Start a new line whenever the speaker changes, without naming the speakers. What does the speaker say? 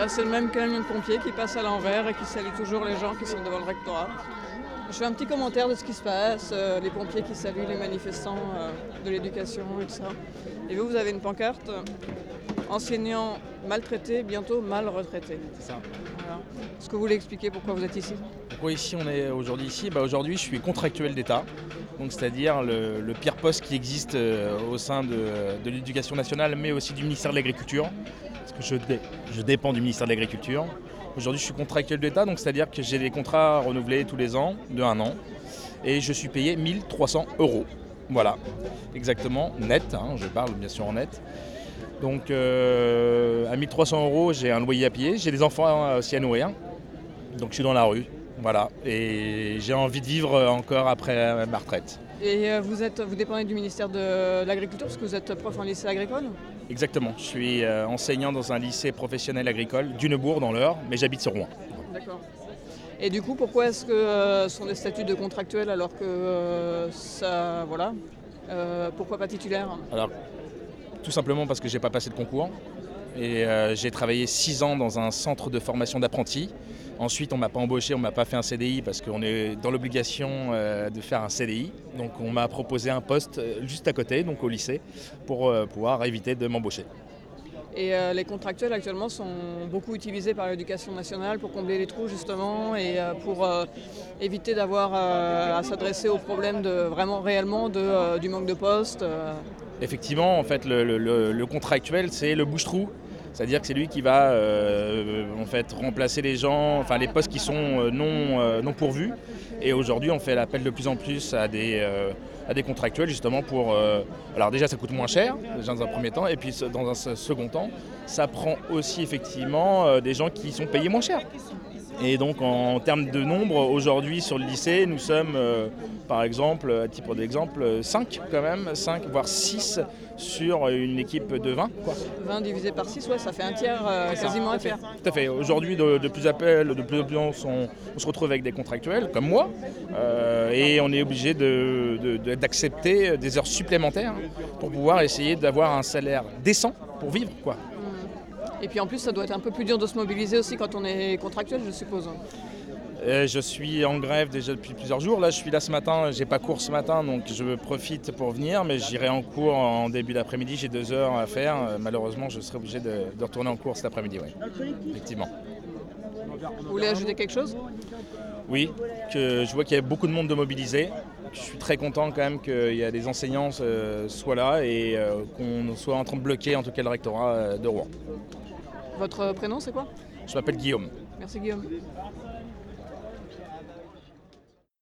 C'est le même camion de pompiers qui passe à l'envers et qui salue toujours les gens qui sont devant le rectorat. Je fais un petit commentaire de ce qui se passe, les pompiers qui saluent les manifestants de l'éducation et tout ça. Et vous avez une pancarte, enseignants maltraités, bientôt mal retraités.
C'est ça.
Voilà. Est-ce que vous voulez expliquer pourquoi vous êtes ici?
Pourquoi ici on est aujourd'hui ici? Aujourd'hui je suis contractuel d'État, donc c'est-à-dire le pire poste qui existe au sein de l'éducation nationale, mais aussi du ministère de l'Agriculture, parce que je dépends du ministère de l'Agriculture. Aujourd'hui je suis contractuel d'État, donc c'est-à-dire que j'ai des contrats renouvelés tous les ans, de 1 an, et je suis payé 1 300 €. Voilà, exactement, net, je parle bien sûr en net. Donc à 1 300 €, j'ai un loyer à payer, j'ai des enfants aussi à nourrir, donc je suis dans la rue, voilà, et j'ai envie de vivre encore après ma retraite.
Et vous dépendez du ministère de l'Agriculture parce que vous êtes prof en lycée agricole?
Exactement, je suis enseignant dans un lycée professionnel agricole d'Unebourg dans l'Eure, mais j'habite sur Rouen.
D'accord. Et du coup, pourquoi est-ce que ce sont des statuts de contractuels alors que ça, voilà, pourquoi pas titulaire?
Alors, tout simplement parce que j'ai pas passé de concours. Et j'ai travaillé 6 ans dans un centre de formation d'apprentis. Ensuite, on ne m'a pas embauché, on ne m'a pas fait un CDI parce qu'on est dans l'obligation de faire un CDI. Donc on m'a proposé un poste juste à côté, donc au lycée, pour pouvoir éviter de m'embaucher.
Et les contractuels actuellement sont beaucoup utilisés par l'éducation nationale pour combler les trous justement et pour éviter d'avoir à s'adresser aux problèmes réellement du manque de postes.
Effectivement, en fait, le contractuel, c'est le bouche-trou. C'est-à-dire que c'est lui qui va en fait, remplacer les gens, enfin les postes qui sont non pourvus. Et aujourd'hui, on fait l'appel de plus en plus à des contractuels justement pour... alors déjà, ça coûte moins cher, déjà dans un premier temps, et puis dans un second temps, ça prend aussi effectivement des gens qui sont payés moins cher. Et donc en termes de nombre, aujourd'hui sur le lycée, nous sommes par exemple, à titre d'exemple, 5 quand même, 5 voire 6 sur une équipe de 20.
20 divisé par 6, ouais, ça fait un tiers, quasiment un tiers.
Tout à fait. Aujourd'hui, de plus en plus on se retrouve avec des contractuels comme moi et on est obligé d'accepter des heures supplémentaires pour pouvoir essayer d'avoir un salaire décent pour vivre, quoi.
Et puis en plus, ça doit être un peu plus dur de se mobiliser aussi quand on est contractuel, je suppose.
Je suis en grève déjà depuis plusieurs jours. Là, je suis là ce matin, j'ai pas cours ce matin, donc je profite pour venir, mais j'irai en cours en début d'après-midi. J'ai 2 heures à faire. Malheureusement, je serai obligé de retourner en cours cet après-midi, oui. Effectivement.
Vous voulez ajouter quelque chose?
Oui, que je vois qu'il y a beaucoup de monde de mobilisé. Je suis très content quand même qu'il y a des enseignants soient là et qu'on soit en train de bloquer en tout cas le rectorat de Rouen.
Votre prénom, c'est quoi?
Je m'appelle Guillaume.
Merci Guillaume.